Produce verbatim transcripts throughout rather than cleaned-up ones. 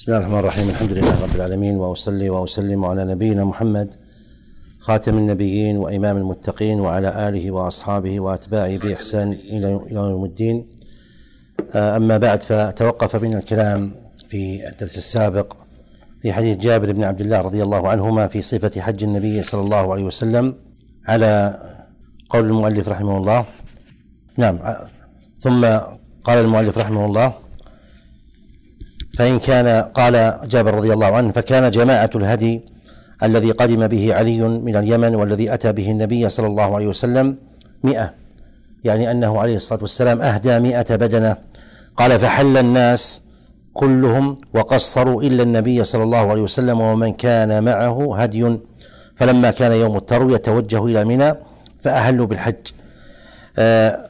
بسم الله الرحمن الرحيم. الحمد لله رب العالمين، وأصلي وأسلم على نبينا محمد خاتم النبيين وإمام المتقين وعلى آله وأصحابه وأتباعه بإحسان إلى يوم الدين. أما بعد، فتوقف بنا الكلام في الدرس السابق في حديث جابر بن عبد الله رضي الله عنهما في صفة حج النبي صلى الله عليه وسلم على قول المؤلف رحمه الله. نعم. ثم قال المؤلف رحمه الله: فإن كان قال جابر رضي الله عنه فكان جماعة الهدي الذي قدم به علي من اليمن والذي أتى به النبي صلى الله عليه وسلم مئة، يعني أنه عليه الصلاة والسلام أهدى مئة بدنة. قال: فحل الناس كلهم وقصروا إلا النبي صلى الله عليه وسلم ومن كان معه هدي، فلما كان يوم التروية توجهوا إلى منى فأهلوا بالحج. أه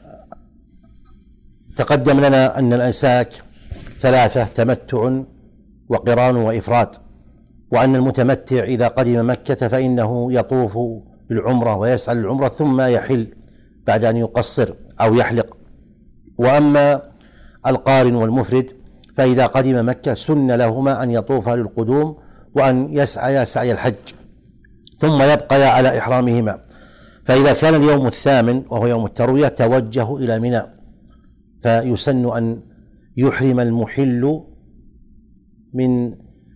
تقدم لنا أن الأنساك ثلاثة: تمتع وقران وإفراد، وأن المتمتع إذا قدم مكة فإنه يطوف بالعمرة ويسعى للعمرة ثم يحل بعد أن يقصر أو يحلق. وأما القارن والمفرد فإذا قدم مكة سن لهما أن يطوفا للقدوم وأن يسعيا سعي الحج ثم يبقيا على إحرامهما. فإذا كان اليوم الثامن وهو يوم التروية توجهوا إلى منى، فيسن أن يحرم المحل من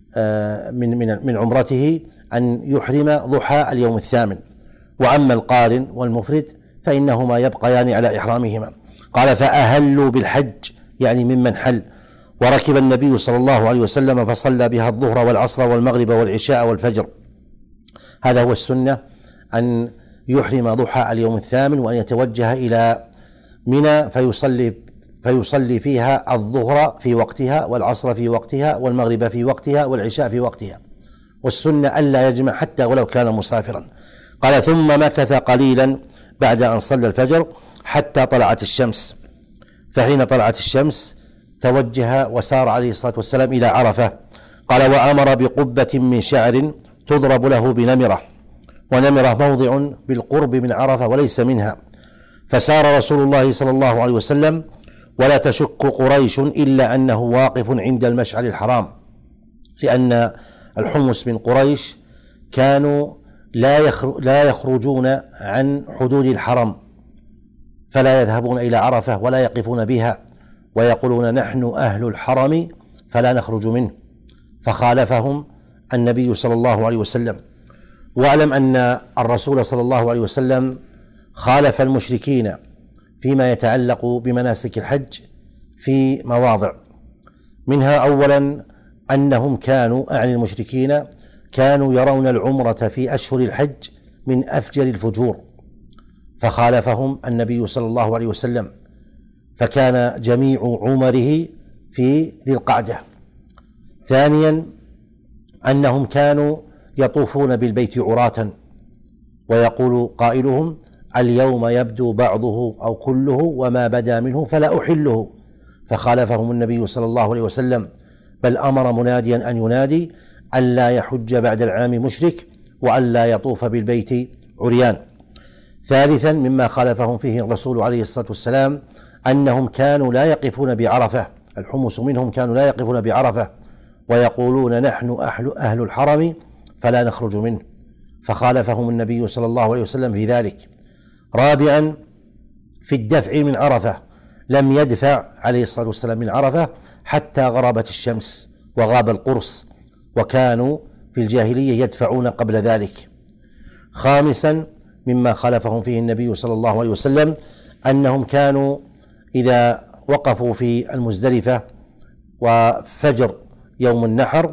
من من من عمرته أن يحرم ضحى اليوم الثامن. وأما القارن والمفرد فإنهما يبقيان على إحرامهما. قال: فأهلوا بالحج، يعني ممن حل. وركب النبي صلى الله عليه وسلم فصلى بها الظهر والعصر والمغرب والعشاء والفجر. هذا هو السنة، أن يحرم ضحى اليوم الثامن وأن يتوجه إلى منى فيصلي فيصلي فيها الظهر في وقتها والعصر في وقتها والمغرب في وقتها والعشاء في وقتها، والسنة ألا يجمع حتى ولو كان مسافرا. قال: ثم مكث قليلا بعد أن صلى الفجر حتى طلعت الشمس، فحين طلعت الشمس توجه وسار عليه الصلاة والسلام إلى عرفة. قال: وأمر بقبة من شعر تضرب له بنمرة، ونمرة موضع بالقرب من عرفة وليس منها. فسار رسول الله صلى الله عليه وسلم ولا تشك قريش إلا أنه واقف عند المشعر الحرام، لأن الحمص من قريش كانوا لا يخرجون عن حدود الحرم، فلا يذهبون إلى عرفة ولا يقفون بها، ويقولون: نحن أهل الحرم فلا نخرج منه. فخالفهم النبي صلى الله عليه وسلم. واعلم أن الرسول صلى الله عليه وسلم خالف المشركين فيما يتعلق بمناسك الحج في مواضع، منها أولا أنهم كانوا أعني المشركين كانوا يرون العمرة في أشهر الحج من أفجر الفجور، فخالفهم النبي صلى الله عليه وسلم، فكان جميع عمره في ذي القعدة. ثانيا أنهم كانوا يطوفون بالبيت عراة، ويقول قائلهم: اليوم يبدو بعضه أو كله وما بدا منه فلا أحله. فخالفهم النبي صلى الله عليه وسلم، بل أمر مناديا أن ينادي: ألا يحج بعد العام مشرك وألا يطوف بالبيت عريان. ثالثا مما خالفهم فيه الرسول عليه الصلاة والسلام أنهم كانوا لا يقفون بعرفة، الحمص منهم كانوا لا يقفون بعرفة، ويقولون: نحن أهل, أهل الحرم فلا نخرج منه. فخالفهم النبي صلى الله عليه وسلم في ذلك. رابعا في الدفع من عرفة، لم يدفع عليه الصلاة والسلام من عرفة حتى غربت الشمس وغاب القرص، وكانوا في الجاهلية يدفعون قبل ذلك. خامسا مما خالفهم فيه النبي صلى الله عليه وسلم أنهم كانوا إذا وقفوا في المزدلفة وفجر يوم النحر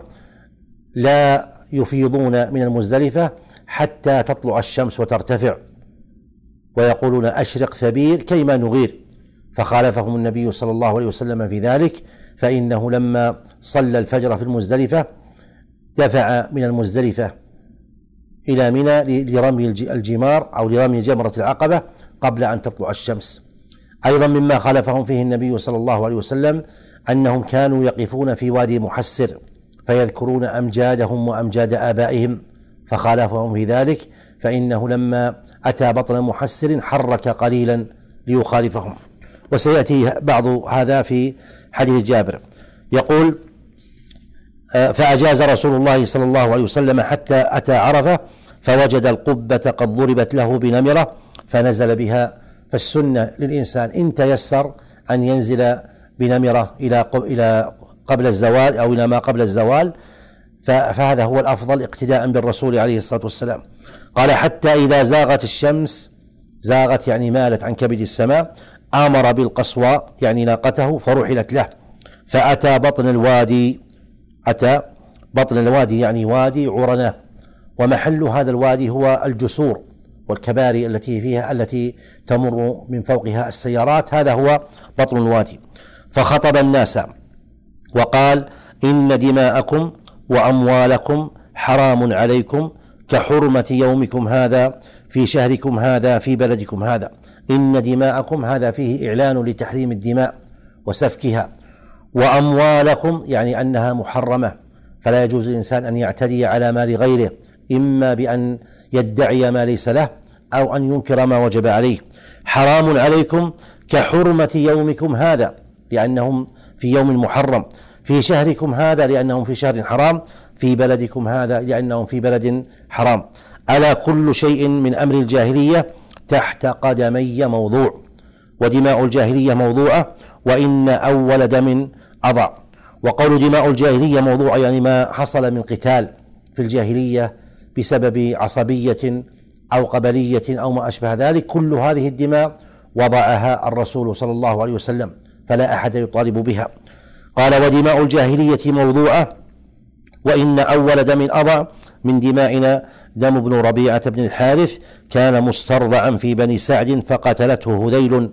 لا يفيضون من المزدلفة حتى تطلع الشمس وترتفع، ويقولون: أشرق ثبير كيما نغير. فخالفهم النبي صلى الله عليه وسلم في ذلك، فإنه لما صلى الفجر في المزدلفة دفع من المزدلفة إلى منى لرمي الجمار أو لرمي جمرة العقبة قبل أن تطلع الشمس. أيضا مما خالفهم فيه النبي صلى الله عليه وسلم أنهم كانوا يقفون في وادي محسر فيذكرون أمجادهم وأمجاد آبائهم، فخالفهم في ذلك، فإنه لما أتى بطن محسر حرك قليلا ليخالفهم. وسيأتي بعض هذا في حديث جابر. يقول: فأجاز رسول الله صلى الله عليه وسلم حتى أتى عرفة فوجد القبة قد ضربت له بنمرة فنزل بها. فالسنة للإنسان إن تيسر أن ينزل بنمرة إلى إلى قبل الزوال أو إلى ما قبل الزوال، فهذا هو الأفضل اقتداء بالرسول عليه الصلاة والسلام. قال حتى إذا زاغت الشمس، زاغت يعني مالت عن كبد السماء، آمر بالقصوى يعني ناقته فرحلت له، فأتى بطن الوادي، أتى بطن الوادي يعني وادي عرنة، ومحل هذا الوادي هو الجسور والكباري التي فيها التي تمر من فوقها السيارات، هذا هو بطن الوادي. فخطب الناس وقال إن دماءكم وأموالكم حرام عليكم كحرمة يومكم هذا في شهركم هذا في بلدكم هذا. إن دماءكم هذا فيه إعلان لتحريم الدماء وسفكها، وأموالكم يعني أنها محرمة، فلا يجوز للإنسان أن يعتدي على مال غيره إما بأن يدعي ما ليس له أو أن ينكر ما وجب عليه. حرام عليكم كحرمة يومكم هذا لأنهم في يوم محرم، في شهركم هذا لأنهم في شهر حرام، في بلدكم هذا لأنهم في بلد حرام. ألا كل شيء من أمر الجاهلية تحت قدمي موضوع، ودماء الجاهلية موضوعة، وإن أول دم أضع. وقول دماء الجاهلية موضوع يعني ما حصل من قتال في الجاهلية بسبب عصبية أو قبلية أو ما أشبه ذلك، كل هذه الدماء وضعها الرسول صلى الله عليه وسلم فلا أحد يطالب بها. قال ودماء الجاهلية موضوعة، وإن أول دم أضع من دمائنا دم ابن ربيعة بن الحارث كان مسترضعا في بني سعد فقتلته هذيل،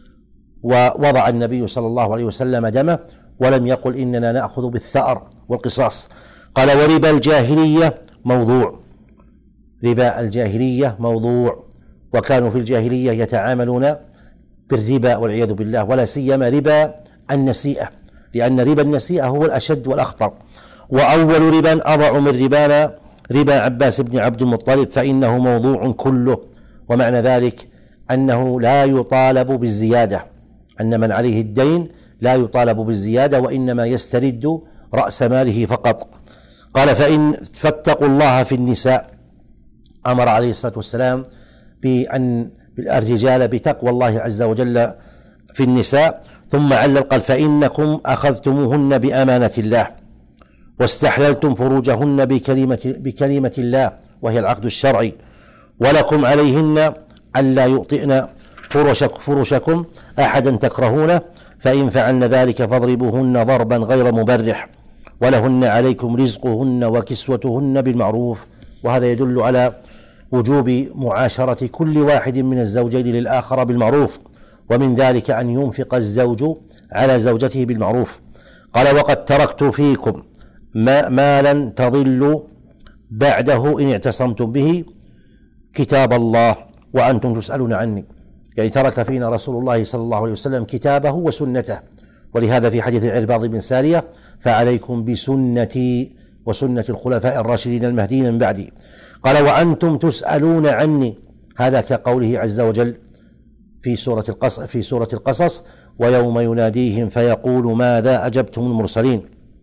ووضع النبي صلى الله عليه وسلم دمه ولم يقل إننا نأخذ بالثأر والقصاص. قال وربا الجاهلية موضوع، ربا الجاهلية موضوع، وكانوا في الجاهلية يتعاملون بالربا والعياذ بالله، ولا سيما ربا النسيئة، لأن ربا النسيئة هو الأشد والأخطر. وأول ربا أضع من ربانا ربا عباس بن عبد المطلب فإنه موضوع كله. ومعنى ذلك أنه لا يطالب بالزيادة، أن من عليه الدين لا يطالب بالزيادة وإنما يسترد رأس ماله فقط. قال فإن فاتقوا الله في النساء، أمر عليه الصلاة والسلام بأن الرجال بتقوى الله عز وجل في النساء، ثم علل قال فإنكم أخذتموهن بأمانة الله واستحللتم فروجهن بكلمة, بكلمة الله وهي العقد الشرعي، ولكم عليهن ألا يؤطئن فرشك فرشكم أحدا تكرهونه، فإن فعلن ذلك فاضربوهن ضربا غير مبرح، ولهن عليكم رزقهن وكسوتهن بالمعروف. وهذا يدل على وجوب معاشرة كل واحد من الزوجين للآخر بالمعروف، ومن ذلك أن ينفق الزوج على زوجته بالمعروف. قال وقد تركت فيكم ما, ما لن تضلوا بعده إن اعتصمتم به كتاب الله وأنتم تسألون عني، يعني ترك فينا رسول الله صلى الله عليه وسلم كتابه وسنته. ولهذا في حديث العرباض بن سارية فعليكم بسنتي وسنة الخلفاء الراشدين المهديين من بعدي. قال وأنتم تسألون عني، هذا كقوله عز وجل في سورة القصص, في سورة القصص ويوم يناديهم فيقول ماذا أجبتم المرسلين.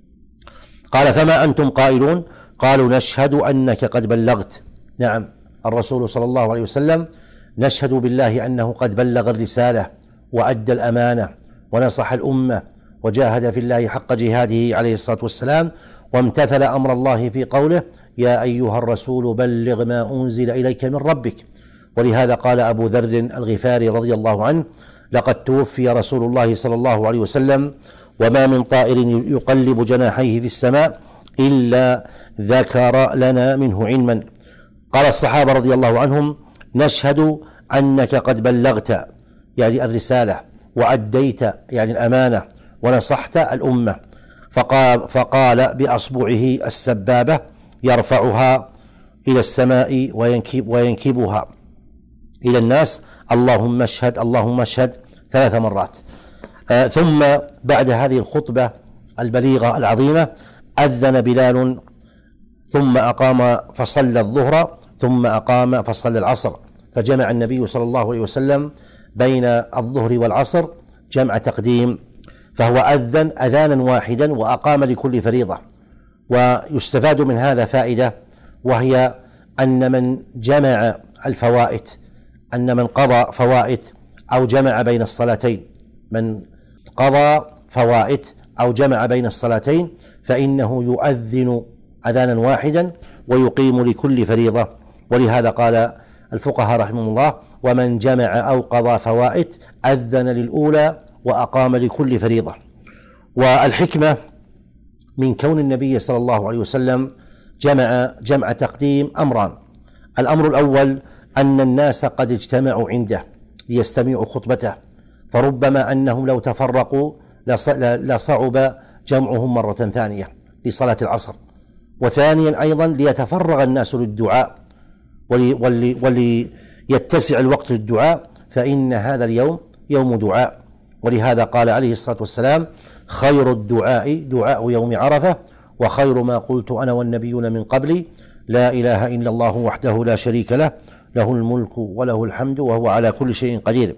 قال فما أنتم قائلون؟ قالوا نشهد أنك قد بلغت. نعم، الرسول صلى الله عليه وسلم نشهد بالله أنه قد بلغ الرسالة وأدى الأمانة ونصح الأمة وجاهد في الله حق جهاده عليه الصلاة والسلام، وامتثل أمر الله في قوله يا أيها الرسول بلغ ما أنزل إليك من ربك. ولهذا قال أبو ذر الغفاري رضي الله عنه لقد توفي رسول الله صلى الله عليه وسلم وما من طائر يقلب جناحيه في السماء إلا ذكر لنا منه علما. قال الصحابة رضي الله عنهم نشهد أنك قد بلغت يعني الرسالة وأديت يعني الأمانة ونصحت الأمة. فقال, فقال بأصبعه السبابة يرفعها إلى السماء وينكب وينكبها إلى الناس اللهم اشهد اللهم اشهد ثلاث مرات. آه ثم بعد هذه الخطبة البليغة العظيمة أذن بلال ثم أقام فصلى الظهر ثم أقام فصلى العصر، فجمع النبي صلى الله عليه وسلم بين الظهر والعصر جمع تقديم، فهو أذن أذانا واحدا وأقام لكل فريضة. ويستفاد من هذا فائدة، وهي أن من جمع الفوائت أن من قضى فوائت أو جمع بين الصلاتين من قضى فوائت أو جمع بين الصلاتين فإنه يؤذن أذانا واحدا ويقيم لكل فريضة. ولهذا قال الفقهاء رحمهم الله: ومن جمع أو قضى فوائت أذن للأولى وأقام لكل فريضة. والحكمة من كون النبي صلى الله عليه وسلم جمع جمع تقديم أمران: الأمر الأول أن الناس قد اجتمعوا عنده ليستمعوا خطبته، فربما أنهم لو تفرقوا لصعب جمعهم مرة ثانية لصلاة العصر. وثانيا أيضا ليتفرغ الناس للدعاء وليتسع الوقت للدعاء، فإن هذا اليوم يوم دعاء. ولهذا قال عليه الصلاة والسلام: خير الدعاء دعاء يوم عرفة، وخير ما قلت أنا والنبيون من قبلي لا إله إلا الله وحده لا شريك له، له الملك وله الحمد وهو على كل شيء قدير.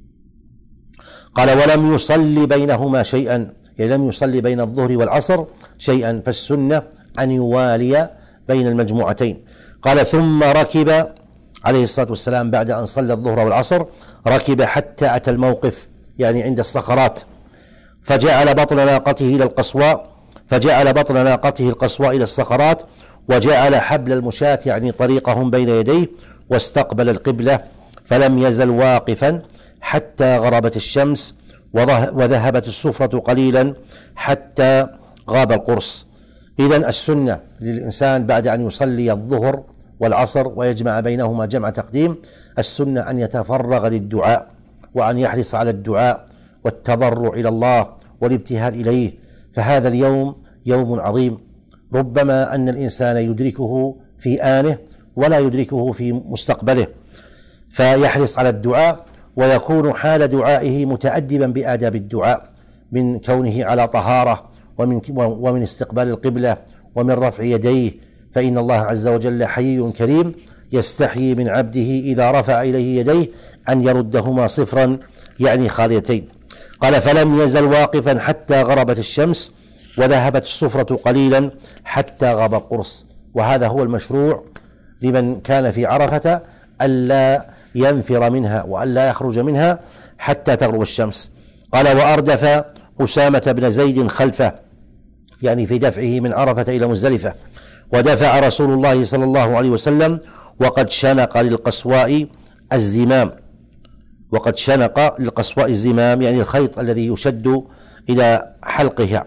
قال: ولم يصلي بينهما شيئا، يعني لم يصلي بين الظهر والعصر شيئا، فالسنة أن يوالي بين المجموعتين. قال: ثم ركب عليه الصلاة والسلام بعد أن صلى الظهر والعصر، ركب حتى أتى الموقف يعني عند الصخرات، فجعل بطن ناقته إلى القصواء فجعل بطن ناقته القصواء إلى الصخرات، وجعل حبل المشاة يعني طريقهم بين يديه، واستقبل القبلة، فلم يزل واقفا حتى غربت الشمس وذهبت الصفرة قليلا حتى غاب القرص. إذن السنة للإنسان بعد أن يصلي الظهر والعصر ويجمع بينهما جمع تقديم، السنة أن يتفرغ للدعاء وأن يحرص على الدعاء والتضرع إلى الله والابتهال إليه، فهذا اليوم يوم عظيم، ربما أن الإنسان يدركه في آنه ولا يدركه في مستقبله، فيحرص على الدعاء ويكون حال دعائه متأدبا بآداب الدعاء، من كونه على طهارة ومن, ومن استقبال القبلة ومن رفع يديه، فإن الله عز وجل حيي كريم يستحيي من عبده إذا رفع إليه يديه أن يردهما صفرا يعني خاليتين. قال: فلم يزل واقفا حتى غربت الشمس وذهبت الصفرة قليلا حتى غاب القرص. وهذا هو المشروع لمن كان في عرفة، ألا ينفر منها وألا يخرج منها حتى تغرب الشمس. قال: وأردف أسامة بن زيد خلفه، يعني في دفعه من عرفة إلى مزدلفة، ودفع رسول الله صلى الله عليه وسلم وقد شنق للقصواء الزمام وقد شنق للقصواء الزمام يعني الخيط الذي يشد إلى حلقها،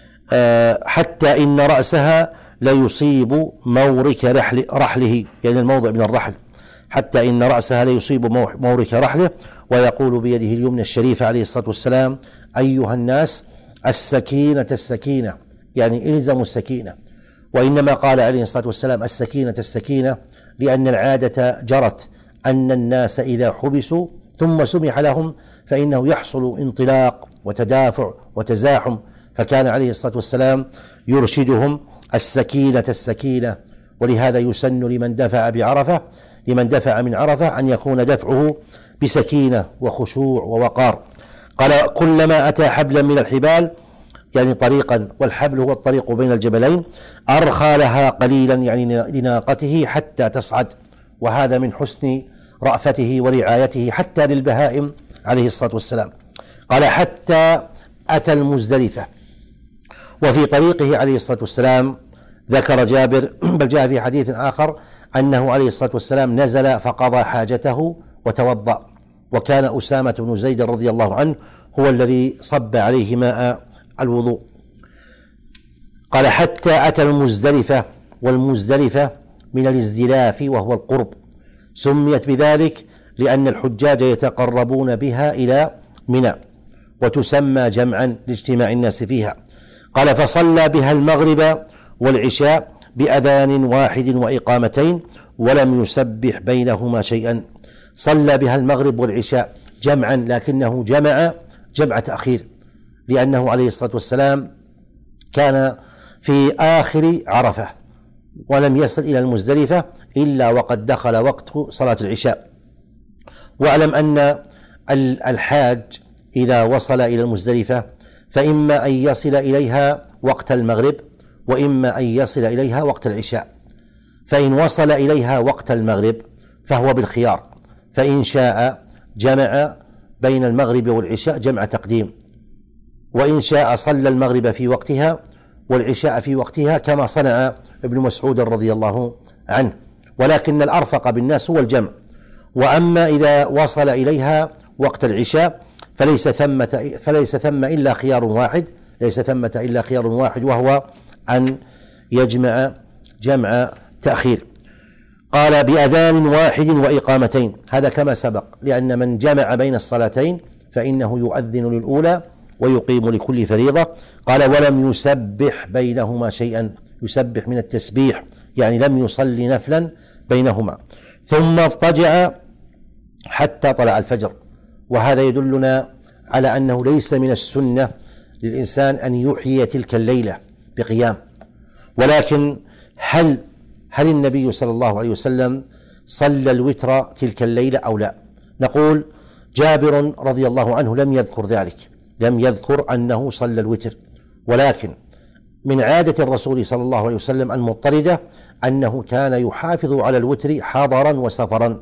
حتى إن رأسها ليصيب مورك رحل رحله يعني الموضع من الرحل، حتى إن رأسها ليصيب مورك رحله، ويقول بيده اليمنى الشريفة عليه الصلاة والسلام: أيها الناس السكينة السكينة، يعني إلزموا السكينة. وإنما قال عليه الصلاة والسلام السكينة السكينة لأن العادة جرت أن الناس إذا حبسوا ثم سمح لهم فإنه يحصل انطلاق وتدافع وتزاحم، فكان عليه الصلاة والسلام يرشدهم السكينة السكينة. ولهذا يسن لمن دفع بعرفة لمن دفع من عرفة أن يكون دفعه بسكينة وخشوع ووقار. قال: كلما أتى حبلا من الحبال يعني طريقا، والحبل هو الطريق بين الجبلين، أرخى لها قليلا يعني لناقته حتى تصعد. وهذا من حسن رأفته ورعايته حتى للبهائم عليه الصلاة والسلام. قال: حتى أتى المزدلفة. وفي طريقه عليه الصلاة والسلام ذكر جابر بل جاء في حديث آخر أنه عليه الصلاة والسلام نزل فقضى حاجته وتوضأ، وكان أسامة بن زيد رضي الله عنه هو الذي صب عليه ماء الوضوء. قال: حتى أتى المزدلفة، والمزدلفة من الازدلاف وهو القرب، سميت بذلك لأن الحجاج يتقربون بها إلى منى، وتسمى جمعا لاجتماع الناس فيها. قال: فصلى بها المغرب والعشاء بأذان واحد وإقامتين ولم يسبح بينهما شيئا. صلى بها المغرب والعشاء جمعا، لكنه جمع جمع تأخير، لأنه عليه الصلاة والسلام كان في آخر عرفة ولم يصل إلى المزدلفة إلا وقد دخل وقت صلاة العشاء. واعلم أن الحاج إذا وصل إلى المزدلفة فإما أن يصل إليها وقت المغرب، وإما أن يصل إليها وقت العشاء، فإن وصل إليها وقت المغرب فهو بالخيار، فإن شاء جمع بين المغرب والعشاء جمع تقديم، وإن شاء صلى المغرب في وقتها والعشاء في وقتها كما صنع ابن مسعود رضي الله عنه، ولكن الأرفق بالناس هو الجمع. وأما إذا وصل إليها وقت العشاء فليس ثمة فليس ثم إلا خيار واحد ليس ثمة إلا خيار واحد وهو أن يجمع جمع تأخير. قال بأذان واحد وإقامتين، هذا كما سبق، لأن من جمع بين الصلاتين فإنه يؤذن للأولى ويقيم لكل فريضة. قال ولم يسبح بينهما شيئا، يسبح من التسبيح يعني لم يصلي نفلا بينهما. ثم اضطجع حتى طلع الفجر، وهذا يدلنا على أنه ليس من السنة للإنسان أن يحيي تلك الليلة بقيام، ولكن هل هل النبي صلى الله عليه وسلم صلى الوتر تلك الليلة أو لا؟ نقول جابر رضي الله عنه لم يذكر ذلك، لم يذكر أنه صلى الوتر، ولكن من عادة الرسول صلى الله عليه وسلم المضطردة أنه كان يحافظ على الوتر حضرا وسفرا،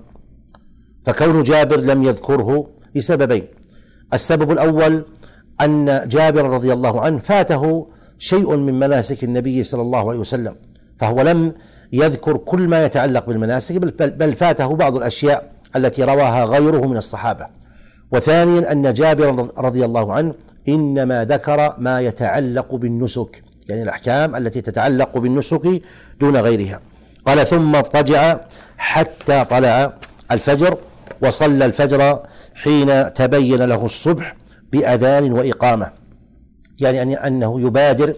فكون جابر لم يذكره لسببين: السبب الأول أن جابر رضي الله عنه فاته شيء من مناسك النبي صلى الله عليه وسلم، فهو لم يذكر كل ما يتعلق بالمناسك، بل فاته بعض الأشياء التي رواها غيره من الصحابة. وثانيا أن جابر رضي الله عنه إنما ذكر ما يتعلق بالنسك، يعني الأحكام التي تتعلق بالنسك دون غيرها. قال ثم اضطجع حتى طلع الفجر، وصلى الفجر حين تبين له الصبح بأذان وإقامة، يعني أنه يبادر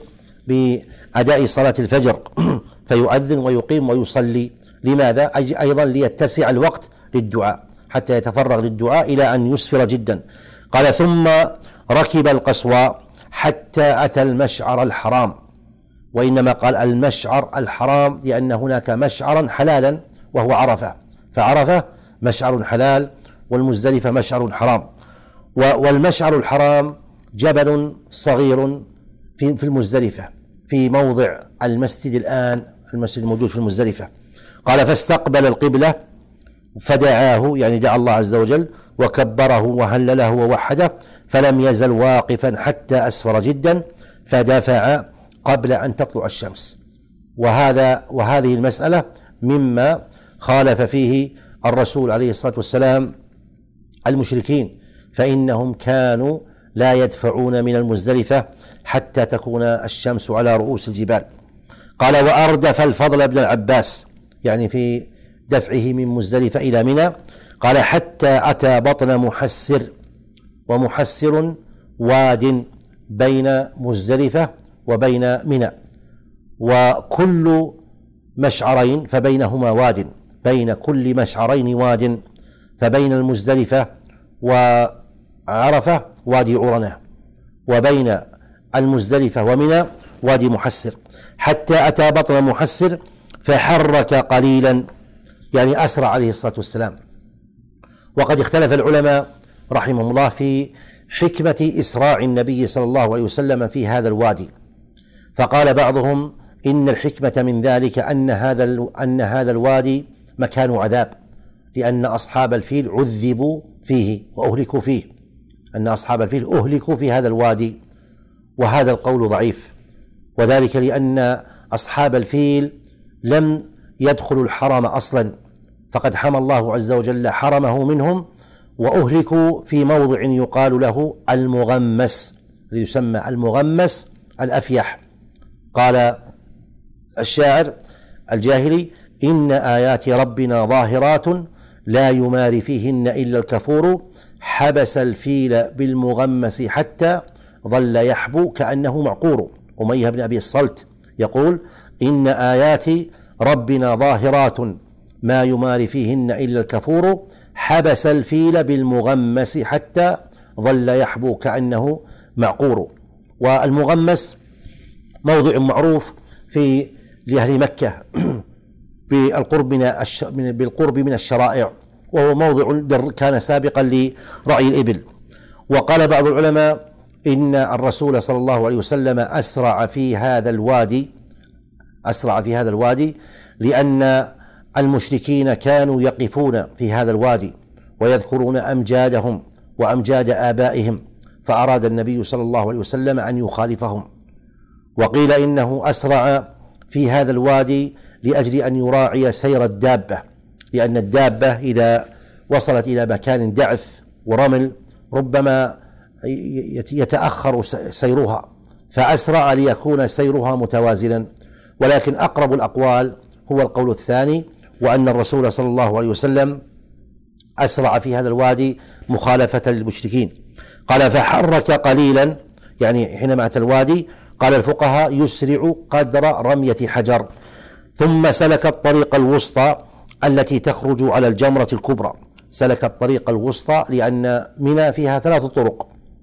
بأداء صلاة الفجر فيؤذن ويقيم ويصلي. لماذا؟ أيضا ليتسع الوقت للدعاء حتى يتفرغ للدعاء إلى أن يسفر جدا. قال ثم ركب القصوى حتى أتى المشعر الحرام، وإنما قال المشعر الحرام لأن هناك مشعرا حلالا وهو عرفة، فعرفة مشعر حلال والمزدلفة مشعر حرام. والمشعر الحرام جبل صغير في المزدلفة في موضع المسجد الآن، المسجد الموجود في المزدلفة. قال فاستقبل القبلة فدعاه، يعني دعا الله عز وجل وكبره وهلله ووحده، فلم يزل واقفا حتى أسفر جدا فدفع قبل أن تطلع الشمس. وهذا وهذه المسألة مما خالف فيه الرسول عليه الصلاة والسلام المشركين، فإنهم كانوا لا يدفعون من المزدلفة حتى تكون الشمس على رؤوس الجبال. قال وأردف الفضل بن العباس، يعني في دفعه من مزدلفة إلى منى. قال حتى أتى بطن محسر، ومحسر واد بين مزدلفة وبين منى، وكل مشعرين فبينهما واد، بين كل مشعرين واد، فبين المزدلفة وعرفة وادي عرنة، وبين المزدلفة ومنى وادي محسر. حتى أتى بطن محسر فحرك قليلا، يعني أسرع عليه الصلاة والسلام. وقد اختلف العلماء رحمهم الله في حكمة إسراع النبي صلى الله عليه وسلم في هذا الوادي، فقال بعضهم إن الحكمة من ذلك أن هذا أن هذا الوادي مكان عذاب، لأن أصحاب الفيل عذبوا فيه وأهلكوا فيه، أن أصحاب الفيل أهلكوا في هذا الوادي، وهذا القول ضعيف، وذلك لأن أصحاب الفيل لم يدخلوا الحرم أصلا، فقد حمى الله عز وجل حرمه منهم، وأهلكوا في موضع يقال له المغمس، يسمى المغمس الأفيح. قال الشاعر الجاهلي إن آيات ربنا ظاهرات لا يماري فيهن إلا الكفور، حبس الفيل بالمغمس حتى ظل يحبو كأنه معقور. أمية بن أبي الصلت يقول إن آيات ربنا ظاهرات ما يماري فيهن إلا الكفور، حبس الفيل بالمغمس حتى ظل يحبو كأنه معقور. والمغمس موضع معروف في لأهل مكة بالقرب من بالقرب من الشرائع، وهو موضع كان سابقا لرعي الإبل. وقال بعض العلماء إن الرسول صلى الله عليه وسلم أسرع في هذا الوادي أسرع في هذا الوادي لأن المشركين كانوا يقفون في هذا الوادي ويذكرون أمجادهم وأمجاد آبائهم، فأراد النبي صلى الله عليه وسلم أن يخالفهم. وقيل إنه أسرع في هذا الوادي لأجل أن يراعي سير الدابة، لأن الدابة إذا وصلت إلى مكان دعث ورمل ربما يتأخر سيرها، فأسرع ليكون سيرها متوازنا. ولكن أقرب الأقوال هو القول الثاني، وأن الرسول صلى الله عليه وسلم أسرع في هذا الوادي مخالفة للمشركين. قال فحرك قليلا، يعني حينما أتى الوادي قال الفقهاء يسرع قدر رمية حجر، ثم سلك الطريق الوسطى التي تخرج على الجمرة الكبرى. سلك الطريق الوسطى لأن منى فيها ثلاث طرق،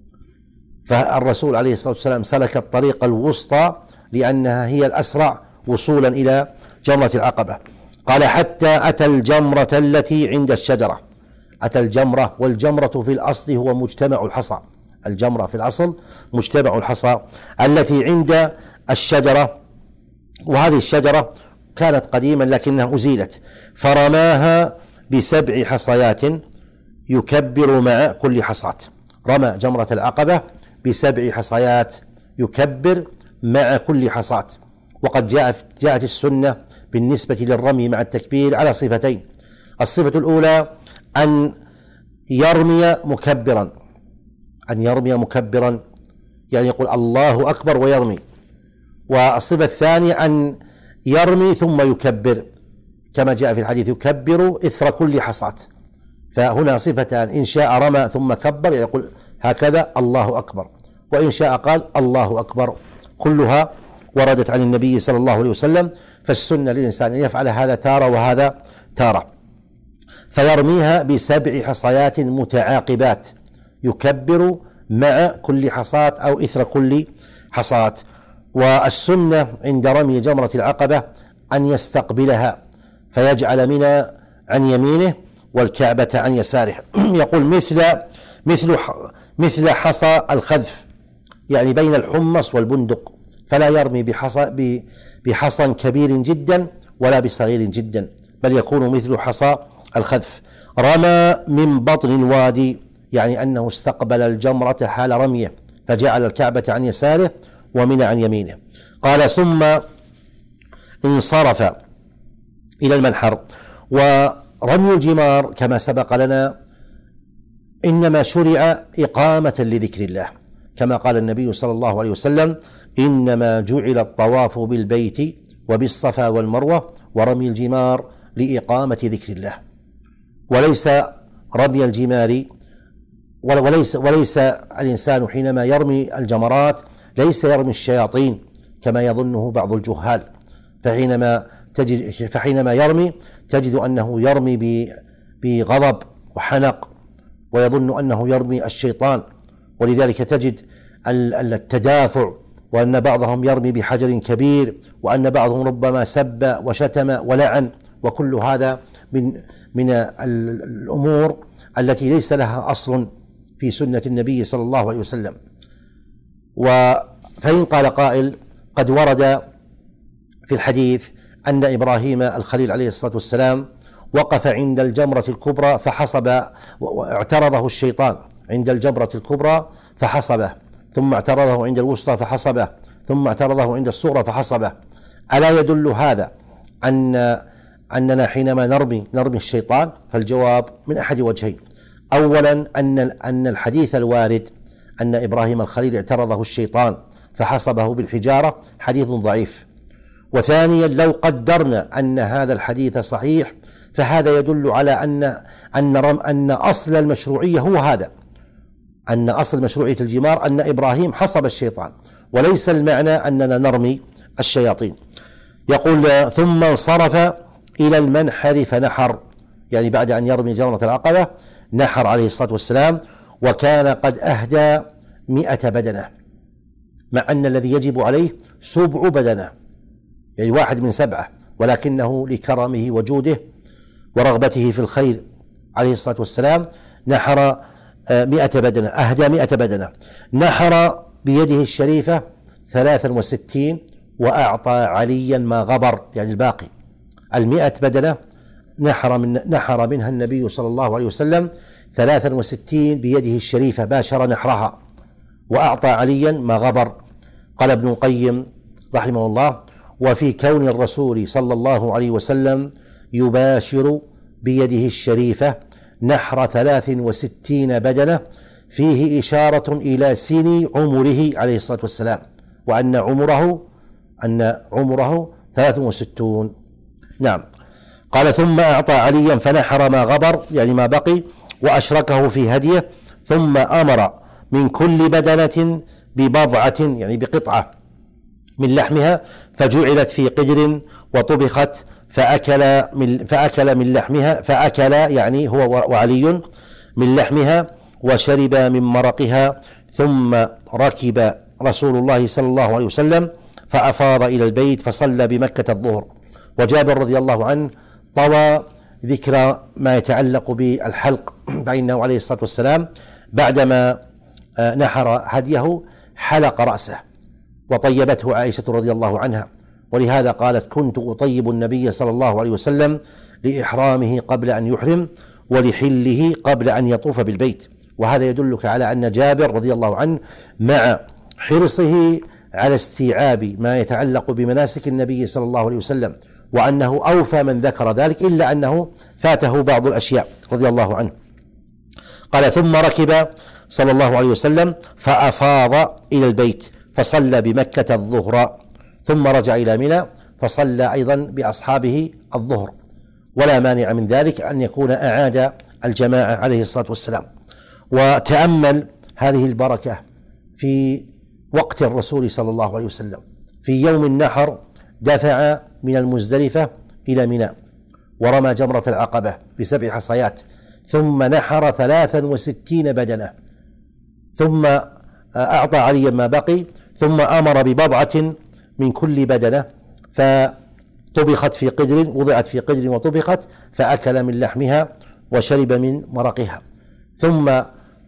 فالرسول عليه الصلاة والسلام سلك الطريق الوسطى لأنها هي الأسرع وصولا إلى جمرة العقبة. قال حتى أتى الجمرة التي عند الشجرة. أتى الجمرة، والجمرة في الأصل هو مجتمع الحصى، الجمرة في الأصل مجتمع الحصى التي عند الشجرة، وهذه الشجرة كانت قديما لكنها أزيلت، فرماها بسبع حصيات يكبر مع كل حصاة. رمى جمرة العقبة بسبع حصيات يكبر مع كل حصاة. وقد جاءت جاءت السنة بالنسبة للرمي مع التكبير على صفتين: الصفة الأولى أن يرمي مكبرا، أن يرمي مكبرا يعني يقول الله أكبر ويرمي. والصفة الثانية أن يرمي ثم يكبر، كما جاء في الحديث يكبر إثر كل حصاة. فهنا صفتان: إن شاء رمى ثم كبر يعني يقول هكذا الله أكبر، وإن شاء قال الله أكبر. كلها وردت عن النبي صلى الله عليه وسلم، فالسنة للإنسان أن يفعل هذا تارة وهذا تارة. فيرميها بسبع حصيات متعاقبات يكبر مع كل حصاة أو إثر كل حصاة. والسنة عند رمي جمرة العقبة أن يستقبلها فيجعل منى عن يمينه والكعبة عن يساره. يقول مثل مثل مثل حصى الخذف، يعني بين الحمص والبندق، فلا يرمي بحصى بحصى كبير جدا ولا بصغير جدا، بل يكون مثل حصى الخذف. رمى من بطن الوادي، يعني أنه استقبل الجمرة حال رميه، فجعل الكعبة عن يساره ومنى عن يمينه. قال ثم انصرف إلى المنحر. ورمي الجمار كما سبق لنا إنما شرع إقامة لذكر الله، كما قال النبي صلى الله عليه وسلم: إنما جعل الطواف بالبيت وبالصفا والمروة ورمي الجمار لإقامة ذكر الله. وليس رمي الجمار وليس وليس الإنسان حينما يرمي الجمرات ليس يرمي الشياطين كما يظنه بعض الجهال، فحينما تجد فحينما يرمي تجد أنه يرمي بغضب وحنق ويظن أنه يرمي الشيطان، ولذلك تجد التدافع، وأن بعضهم يرمي بحجر كبير، وأن بعضهم ربما سب وشتم ولعن، وكل هذا من من الأمور التي ليس لها أصل في سنة النبي صلى الله عليه وسلم. فإن قال قائل قد ورد في الحديث أن إبراهيم الخليل عليه الصلاة والسلام وقف عند الجمرة الكبرى فحصب، واعترضه الشيطان عند الجمرة الكبرى فحصبه، ثم اعترضه عند الوسطى فحصبه، ثم اعترضه عند الصغرى فحصبه. ألا يدل هذا أن أننا حينما نرمي نرمي الشيطان؟ فالجواب من أحد وجهين: أولا أن أن الحديث الوارد أن إبراهيم الخليل اعترضه الشيطان فحصبه بالحجارة حديث ضعيف. وثانيا لو قدرنا أن هذا الحديث صحيح فهذا يدل على أن أن رم أن أصل المشروعية هو هذا، أن أصل مشروعية الجمار أن إبراهيم حصب الشيطان، وليس المعنى أننا نرمي الشياطين. يقول ثم انصرف إلى المنحر فنحر، يعني بعد أن يرمي جمرة العقبة نحر عليه الصلاة والسلام، وكان قد أهدى مئة بدنة، مع أن الذي يجب عليه سبع بدنة، يعني واحد من سبعة، ولكنه لكرمه وجوده ورغبته في الخير عليه الصلاة والسلام نحر مئة بدنة، أهدى مئة بدنة. نحر بيده الشريفة ثلاثا وستين وأعطى عليا ما غبر، يعني الباقي المئة بدنة نحر, من نحر منها النبي صلى الله عليه وسلم ثلاثا وستين بيده الشريفة باشر نحرها، وأعطى عليا ما غبر. قال ابن القيم رحمه الله: وفي كون الرسول صلى الله عليه وسلم يباشر بيده الشريفة نحر ثلاث وستين بدنة فيه إشارة إلى سن عمره عليه الصلاة والسلام، وأن عمره أن عمره ثلاث وستون. نعم. قال: ثم أعطى عليا فنحر ما غبر، يعني ما بقي، وأشركه في هديه، ثم أمر من كل بدنة ببضعة، يعني بقطعة من لحمها، فجعلت في قدر وطبخت، فأكل من, فأكل من لحمها فأكل يعني هو وعلي من لحمها وشرب من مرقها. ثم ركب رسول الله صلى الله عليه وسلم فأفاض إلى البيت فصلى بمكة الظهر. وجابر رضي الله عنه طوى ذكر ما يتعلق بالحلق، فإنه عليه الصلاة والسلام بعدما نحر هديه حلق رأسه، وطيبته عائشة رضي الله عنها، ولهذا قالت: كنت أطيب النبي صلى الله عليه وسلم لإحرامه قبل أن يحرم ولحله قبل أن يطوف بالبيت. وهذا يدلك على أن جابر رضي الله عنه مع حرصه على استيعاب ما يتعلق بمناسك النبي صلى الله عليه وسلم، وأنه أوفى من ذكر ذلك، إلا أنه فاته بعض الأشياء رضي الله عنه. قال: ثم ركب صلى الله عليه وسلم فأفاض إلى البيت فصلى بمكة الظهر، ثم رجع إلى منى فصلى أيضا بأصحابه الظهر، ولا مانع من ذلك أن يكون أعاد الجماعة عليه الصلاة والسلام. وتأمل هذه البركة في وقت الرسول صلى الله عليه وسلم. في يوم النحر دفع من المزدلفة إلى منى ورمى جمرة العقبة بسبع حصيات، ثم نحر ثلاثا وستين بدنة، ثم أعطى عليا ما بقي، ثم أمر ببضعة من كل بدنة فطبخت في قدر، وضعت في قدر وطبخت، فأكل من لحمها وشرب من مرقها، ثم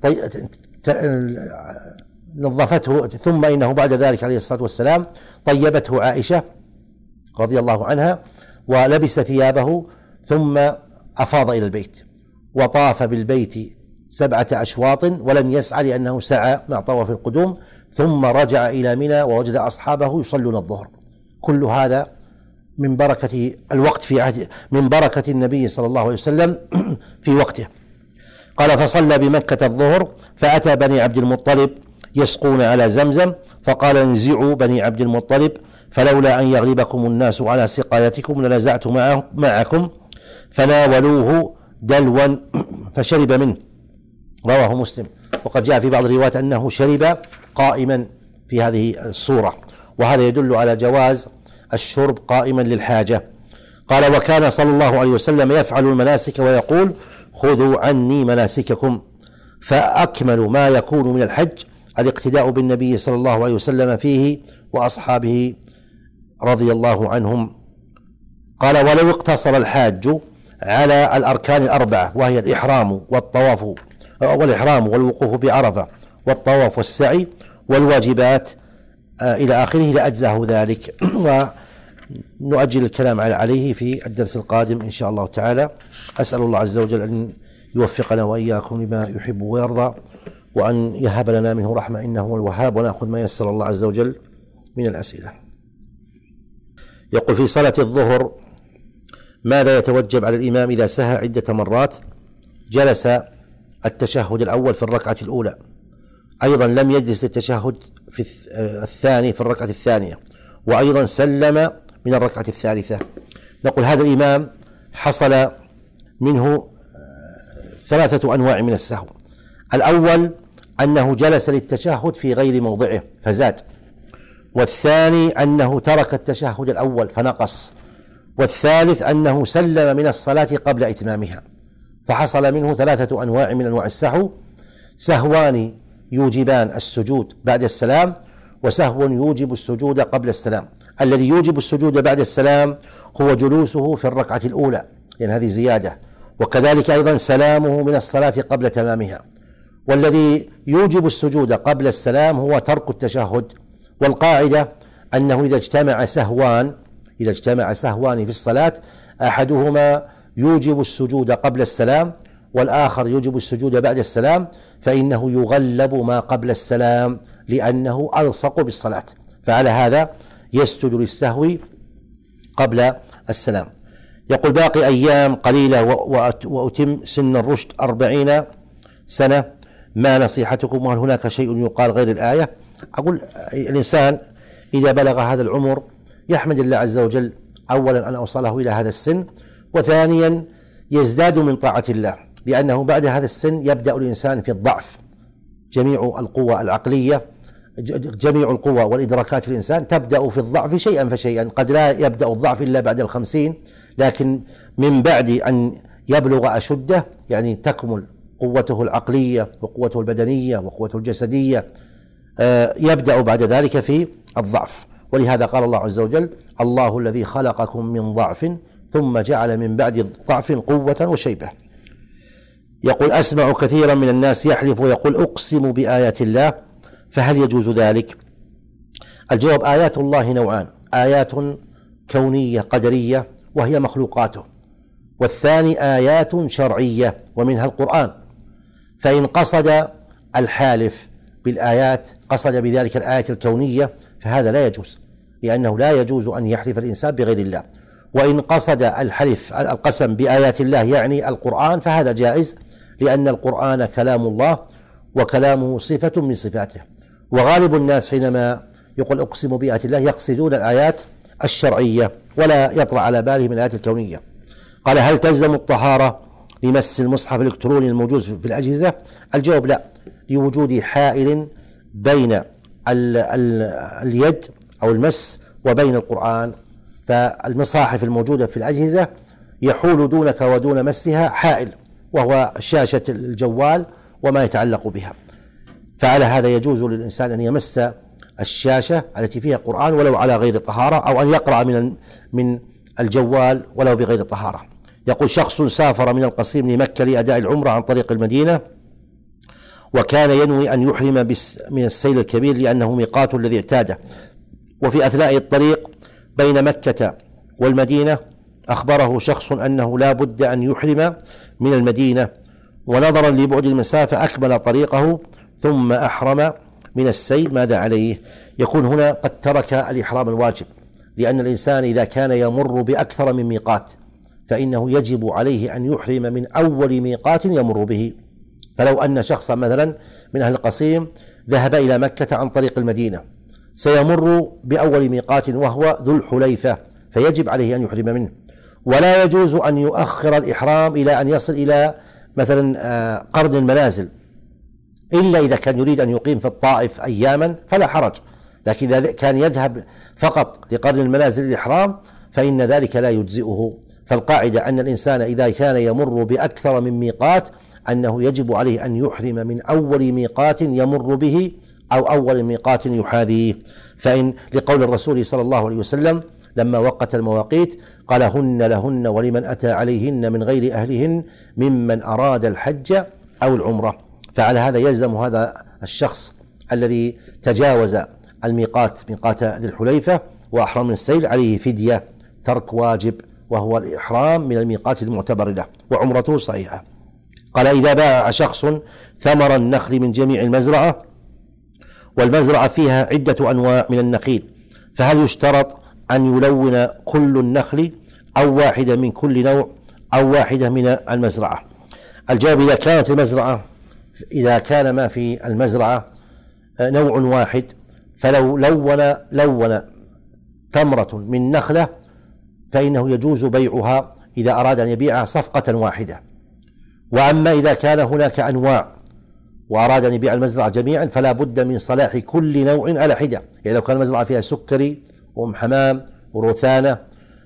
نظفته، ثم إنه بعد ذلك عليه الصلاة والسلام طيبته عائشة رضي الله عنها ولبس ثيابه، ثم أفاض إلى البيت وطاف بالبيت سبعة أشواط ولم يسعى لأنه سعى مع طواف القدوم، ثم رجع إلى منى ووجد أصحابه يصلون الظهر. كل هذا من بركة الوقت في عهد، من بركة النبي صلى الله عليه وسلم في وقته. قال: فصلى بمكة الظهر فأتى بني عبد المطلب يسقون على زمزم، فقال: انزعوا بني عبد المطلب، فلولا أن يغلبكم الناس على سقايتكم لنزعت معكم، فناولوه دلوا فشرب منه. رواه مسلم. وقد جاء في بعض الروايات أنه شرب قائما في هذه الصورة، وهذا يدل على جواز الشرب قائما للحاجة. قال: وكان صلى الله عليه وسلم يفعل المناسك ويقول: خذوا عني مناسككم. فأكمل ما يكون من الحج الاقتداء بالنبي صلى الله عليه وسلم فيه وأصحابه رضي الله عنهم. قال: ولو اقتصر الحاج على الأركان الأربعة، وهي الإحرام والطواف والإحرام والوقوف بعرفة والطواف والسعي والواجبات إلى آخره لأجزاه ذلك. ونؤجل الكلام عليه في الدرس القادم إن شاء الله تعالى. أسأل الله عز وجل أن يوفقنا وإياكم لما يحب ويرضى، وأن يهب لنا منه رحمة إنه هو الوهاب، ونأخذ ما يسر الله عز وجل من الأسئلة. يقول: في صلاة الظهر ماذا يتوجب على الإمام إذا سهى عدة مرات؟ جلس التشهد الأول في الركعة الأولى، أيضا لم يجلس التشهد في الثاني في الركعة الثانية، وأيضا سلم من الركعة الثالثة. نقول هذا الإمام حصل منه ثلاثة أنواع من السهو. الأول أنه جلس للتشهد في غير موضعه فزاد، والثاني أنه ترك التشهد الأول فنقص، والثالث أنه سلم من الصلاة قبل إتمامها، فحصل منه ثلاثة أنواع من أنواع السهو: سهوان يوجبان السجود بعد السلام، وسهو يوجب السجود قبل السلام. الذي يوجب السجود بعد السلام هو جلوسه في الركعة الأولى، لأن هذه زيادة، وكذلك أيضا سلامه من الصلاة قبل تمامها. والذي يوجب السجود قبل السلام هو ترك التشهد، والقاعدة أنه إذا اجتمع سهوان إذا اجتمع سهوان في الصلاة أحدهما يوجب السجود قبل السلام والآخر يوجب السجود بعد السلام، فإنه يغلب ما قبل السلام لأنه ألصق بالصلاة، فعلى هذا يسجد للسهو قبل السلام. يقول: باقي أيام قليلة وأتم سن الرشد أربعين سنة، ما نصيحتكم؟ وهل هناك شيء يقال غير الآية؟ أقول: الإنسان إذا بلغ هذا العمر يحمد الله عز وجل أولا أن أوصله إلى هذا السن، وثانيا يزداد من طاعة الله، لأنه بعد هذا السن يبدأ الإنسان في الضعف. جميع القوى العقلية جميع القوى والإدراكات في الإنسان تبدأ في الضعف شيئا فشيئا، قد لا يبدأ الضعف إلا بعد الخمسين، لكن من بعد أن يبلغ أشده يعني تكمل قوته العقلية وقوته البدنية وقوته الجسدية، يبدأ بعد ذلك في الضعف. ولهذا قال الله عز وجل: الله الذي خلقكم من ضعف ثم جعل من بعد ضعف قوة وشيبة. يقول: أسمع كثيرا من الناس يحلف ويقول أقسم بآيات الله، فهل يجوز ذلك؟ الجواب: آيات الله نوعان: آيات كونية قدرية وهي مخلوقاته، والثاني آيات شرعية ومنها القرآن. فإن قصد الحالف بالآيات قصد بذلك الآية الكونية فهذا لا يجوز، لأنه لا يجوز أن يحلف الإنسان بغير الله. وإن قصد الحلف القسم بآيات الله يعني القرآن فهذا جائز، لأن القرآن كلام الله وكلامه صفة من صفاته. وغالب الناس حينما يقول أقسم بآيات الله يقصدون الآيات الشرعية ولا يطرأ على بالهم الآيات الكونية. قال: هل تلزم الطهارة لمس المصحف الإلكتروني الموجود في الأجهزة؟ الجواب: لا، لوجود حائل بين ال ال اليد أو المس وبين القرآن، فالمصاحف الموجودة في الأجهزة يحول دونك ودون مسها حائل وهو شاشة الجوال وما يتعلق بها، فعلى هذا يجوز للإنسان أن يمس الشاشة التي فيها قرآن ولو على غير طهارة، أو أن يقرأ من من الجوال ولو بغير طهارة. يقول: شخص سافر من القصيم لمكة لأداء العمرة عن طريق المدينة، وكان ينوي أن يحرم من السيل الكبير لأنه ميقات الذي اعتاده، وفي أثناء الطريق بين مكة والمدينة أخبره شخص أنه لا بد أن يحرم من المدينة، ونظرا لبعد المسافة أكمل طريقه ثم أحرم من السيل، ماذا عليه؟ يكون هنا قد ترك الإحرام الواجب، لأن الإنسان إذا كان يمر بأكثر من ميقات فإنه يجب عليه أن يحرم من أول ميقات يمر به. فلو أن شخصا مثلا من أهل القصيم ذهب إلى مكة عن طريق المدينة سيمر بأول ميقات وهو ذو الحليفة، فيجب عليه أن يحرم منه، ولا يجوز أن يؤخر الإحرام إلى أن يصل إلى مثلا قرن المنازل، إلا إذا كان يريد أن يقيم في الطائف أياما فلا حرج، لكن إذا كان يذهب فقط لقرن المنازل الإحرام فإن ذلك لا يجزئه. فالقاعدة أن الإنسان إذا كان يمر بأكثر من ميقات أنه يجب عليه أن يحرم من أول ميقات يمر به أو أول ميقات يحاذيه. فإن لقول الرسول صلى الله عليه وسلم لما وقت المواقيت قال: هن لهن ولمن أتى عليهن من غير أهلهن ممن أراد الحج أو العمرة. فعلى هذا يلزم هذا الشخص الذي تجاوز الميقات ميقات ذي الحليفة وأحرم من السيل عليه فدية ترك واجب، وهو الإحرام من الميقات المعتبر له، وعمرته صحيحة. قال: إذا باع شخص ثمر النخل من جميع المزرعة والمزرعة فيها عدة أنواع من النخيل، فهل يشترط أن يلون كل النخل أو واحدة من كل نوع أو واحدة من المزرعة؟ الجواب: إذا كانت المزرعة إذا كان ما في المزرعة نوع واحد فلو لون لون تمرة من نخلة فإنه يجوز بيعها إذا أراد أن يبيعها صفقة واحدة. وأما إذا كان هناك أنواع وأراد أن يبيع المزرعة جميعا فلا بد من صلاح كل نوع على حدة. يعني لو كان المزرعة فيها سكري وأم حمام وروثانة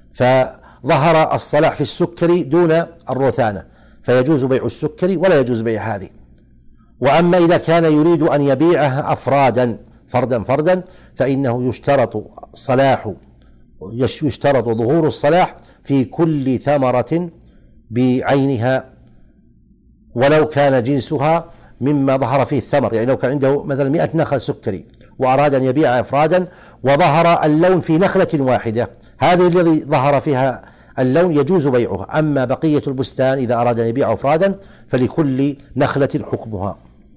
فظهر الصلاح في السكري دون الروثانة فيجوز بيع السكري ولا يجوز بيع هذه. وأما إذا كان يريد أن يبيعها أفرادا فردا فردا فإنه يشترط صلاح يشترط ظهور الصلاح في كل ثمرة بعينها ولو كان جنسها مما ظهر فيه الثمر. يعني لو كان عنده مثلا مئة نخل سكري وأراد أن يبيع أفرادا وظهر اللون في نخلة واحدة، هذه الذي ظهر فيها اللون يجوز بيعها. أما بقية البستان إذا أراد أن يبيع أفرادا فلكل نخلة حكمها.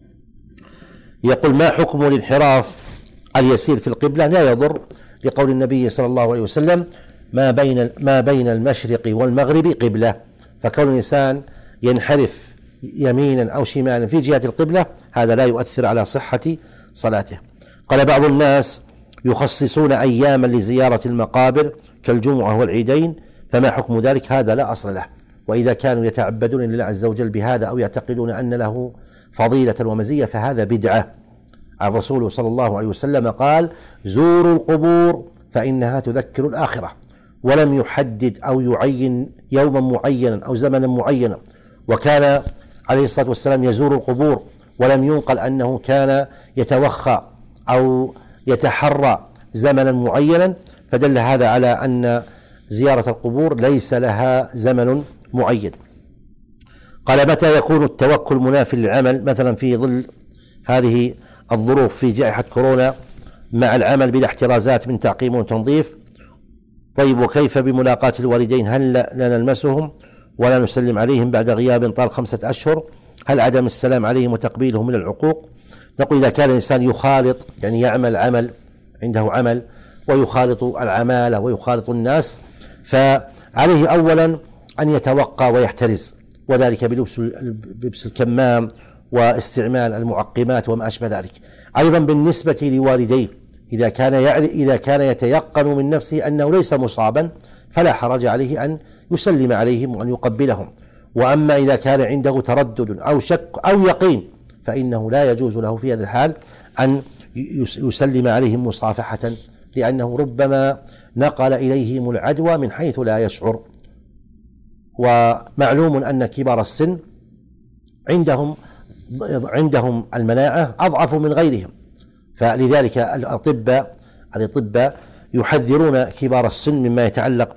يقول: ما حكم الانحراف اليسير في القبلة؟ لا يضر، لقول النبي صلى الله عليه وسلم: ما بين ما بين المشرق والمغرب قبلة. فكون الإنسان ينحرف يمينا أو شمالا في جهة القبلة هذا لا يؤثر على صحة صلاته. قال: بعض الناس يخصصون أياما لزيارة المقابر كالجمعة والعيدين، فما حكم ذلك؟ هذا لا أصل له. وإذا كانوا يتعبدون لله عز وجل بهذا أو يعتقدون أن له فضيلة ومزية فهذا بدعة. الرسول صلى الله عليه وسلم قال: زوروا القبور فإنها تذكر الآخرة، ولم يحدد أو يعين يوما معينا أو زمنا معينا. وكان عليه الصلاة والسلام يزور القبور، ولم ينقل أنه كان يتوخى أو يتحرى زمنا معينا، فدل هذا على أن زيارة القبور ليس لها زمن معين. قال: متى يكون التوكل منافي للعمل، مثلا في ظل هذه الظروف في جائحة كورونا مع العمل بلا احترازات من تعقيم وتنظيف؟ طيب، وكيف بملاقاة الوالدين؟ هل لا نلمسهم ولا نسلم عليهم بعد غياب طال خمسة أشهر؟ هل عدم السلام عليهم وتقبيلهم من العقوق؟ نقول: إذا كان الإنسان يخالط، يعني يعمل عمل، عنده عمل ويخالط العمالة ويخالط الناس، فعليه أولا أن يتوقى ويحترز، وذلك بلبس بلبس الكمام واستعمال المعقمات وما أشبه ذلك. أيضا بالنسبة لوالديه، إذا كان إذا كان يتيقن من نفسه أنه ليس مصابا فلا حرج عليه أن يسلم عليهم وأن يقبلهم. وأما إذا كان عنده تردد أو شك أو يقين فإنه لا يجوز له في هذا الحال أن يسلم عليهم مصافحة، لأنه ربما نقل إليهم العدوى من حيث لا يشعر. ومعلوم أن كبار السن عندهم عندهم المناعة أضعف من غيرهم، فلذلك الأطباء الأطباء يحذرون كبار السن مما يتعلق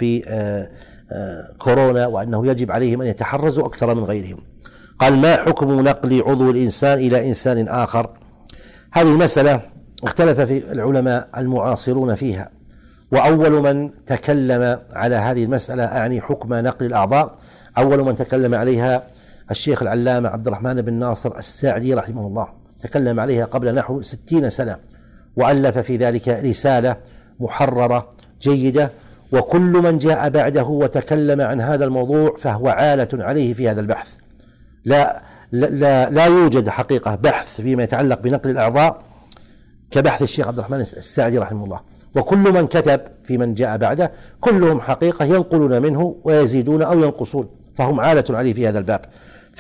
بكورونا، وأنه يجب عليهم أن يتحرزوا أكثر من غيرهم. قال: ما حكم نقل عضو الإنسان إلى إنسان آخر؟ هذه المسألة اختلف في العلماء المعاصرون فيها، وأول من تكلم على هذه المسألة أعني حكم نقل الأعضاء، أول من تكلم عليها الشيخ العلامة عبد الرحمن بن ناصر الساعدي رحمه الله، تكلم عليها قبل نحو ستين سنة، وألف في ذلك رسالة محررة جيدة. وكل من جاء بعده وتكلم عن هذا الموضوع فهو عالة عليه في هذا البحث. لا لا لا يوجد حقيقة بحث فيما يتعلق بنقل الأعضاء كبحث الشيخ عبد الرحمن الساعدي رحمه الله. وكل من كتب في من جاء بعده كلهم حقيقة ينقلون منه ويزيدون أو ينقصون، فهم عالة عليه في هذا الباب.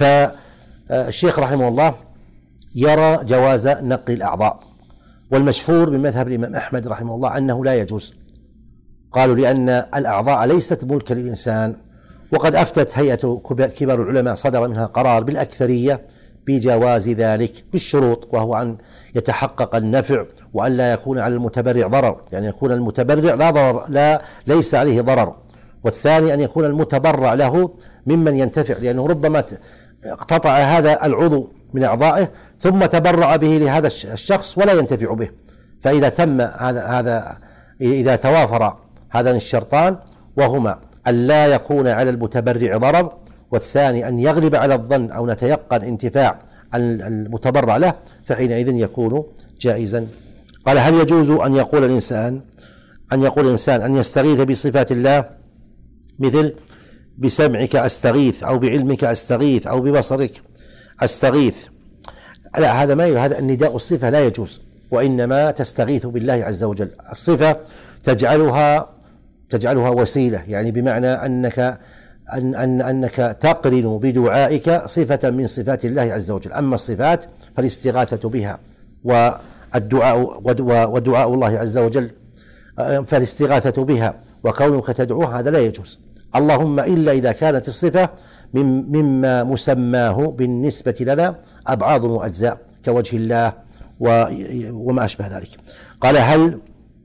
فالشيخ رحمه الله يرى جواز نقل الأعضاء، والمشهور من مذهب الإمام أحمد رحمه الله أنه لا يجوز. قالوا لأن الأعضاء ليست ملكا للإنسان، وقد أفتت هيئة كبار العلماء صدر منها قرار بالأكثرية بجواز ذلك بالشروط، وهو أن يتحقق النفع وأن لا يكون على المتبرع ضرر، يعني يكون المتبرع لا ضرر لا ليس عليه ضرر، والثاني أن يكون المتبرع له ممن ينتفع، لأنه ربما اقتطع هذا العضو من أعضائه ثم تبرع به لهذا الشخص ولا ينتفع به. فإذا تم هذا هذا إذا توافر هذان الشرطان، وهما أن لا يكون على المتبرع ضرر، والثاني أن يغلب على الظن أو نتيقن انتفاع المتبرع له، فحينئذ يكون جائزا. قال: هل يجوز أن يقول الإنسان أن يقول الإنسان أن يستغيث بصفات الله، مثل بسمعك أستغيث أو بعلمك أستغيث أو ببصرك أستغيث؟ لا، هذا ما هذا النداء الصفة لا يجوز، وإنما تستغيث بالله عز وجل. الصفة تجعلها تجعلها وسيلة، يعني بمعنى أنك أن أن أنك تقرن بدعائك صفة من صفات الله عز وجل. أما الصفات فالاستغاثة بها والدعاء ودعاء الله عز وجل فالاستغاثة بها وكونك تدعوه هذا لا يجوز، اللهم إلا إذا كانت الصفة مما مسماه بالنسبة لنا أبعاض وأجزاء كوجه الله وما أشبه ذلك. قال: هل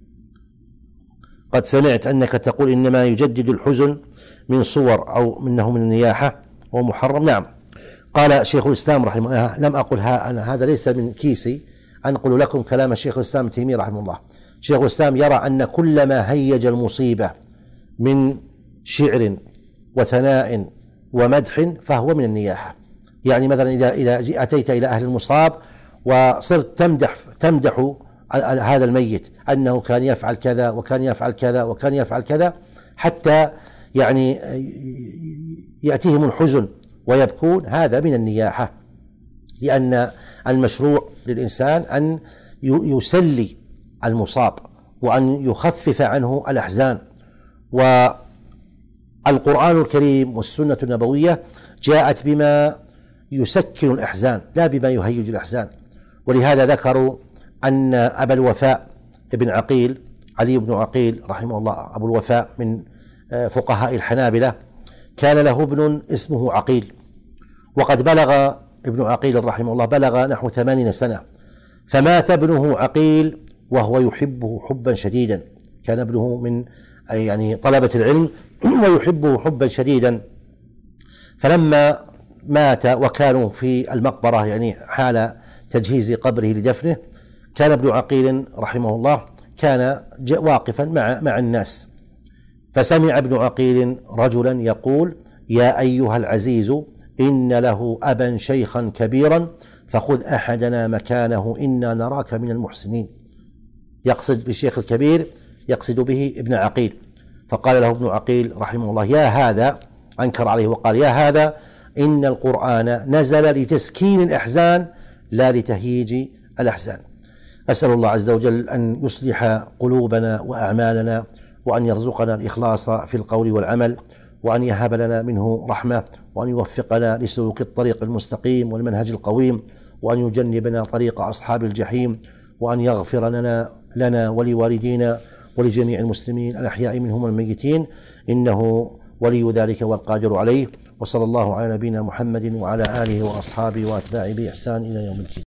قد سمعت أنك تقول إنما يجدد الحزن من صور أو منه من النياحة ومحرم؟ نعم. قال شيخ الإسلام رحمه الله: لم أقل ها أنا هذا ليس من كيسي، أنقل لكم كلام الشيخ الإسلام ابن تيمية رحمه الله. شيخ الإسلام يرى أن كل ما هيج المصيبة من شعر وثناء ومدح فهو من النياحة. يعني مثلا إذا إذا أتيت إلى أهل المصاب وصرت تمدح تمدح هذا الميت أنه كان يفعل كذا وكان يفعل كذا وكان يفعل كذا، حتى يعني يأتيهم الحزن ويبكون، هذا من النياحة. لأن المشروع للإنسان أن يسلي المصاب وأن يخفف عنه الأحزان. والقرآن الكريم والسنة النبوية جاءت بما يسكن الأحزان لا بما يهيج الأحزان. ولهذا ذكروا أن أبا الوفاء ابن عقيل، علي بن عقيل رحمه الله، أبو الوفاء من فقهاء الحنابلة، كان له ابن اسمه عقيل، وقد بلغ ابن عقيل رحمه الله بلغ نحو ثمانين سنة، فمات ابنه عقيل وهو يحبه حبا شديدا. كان ابنه من يعني طلبة العلم ويحبه حبا شديدا. فلما مات وكانوا في المقبرة يعني حال تجهيز قبره لدفنه، كان ابن عقيل رحمه الله كان واقفا مع مع الناس، فسمع ابن عقيل رجلا يقول: يا أيها العزيز إن له أبا شيخا كبيرا فخذ أحدنا مكانه إنا نراك من المحسنين. يقصد بالشيخ الكبير يقصد به ابن عقيل. فقال له ابن عقيل رحمه الله: يا هذا، أنكر عليه وقال: يا هذا إن القرآن نزل لتسكين الأحزان لا لتهييج الأحزان. أسأل الله عز وجل أن يصلح قلوبنا وأعمالنا، وأن يرزقنا الإخلاص في القول والعمل، وأن يهب لنا منه رحمة، وأن يوفقنا لسلوك الطريق المستقيم والمنهج القويم، وأن يجنبنا طريق أصحاب الجحيم، وأن يغفر لنا لنا ولوالدينا ولجميع المسلمين الأحياء منهم والميتين، إنه ولي ذلك والقادر عليه. وصلى الله على نبينا محمد وعلى آله وأصحابه وأتباعه بإحسان إلى يوم الدين.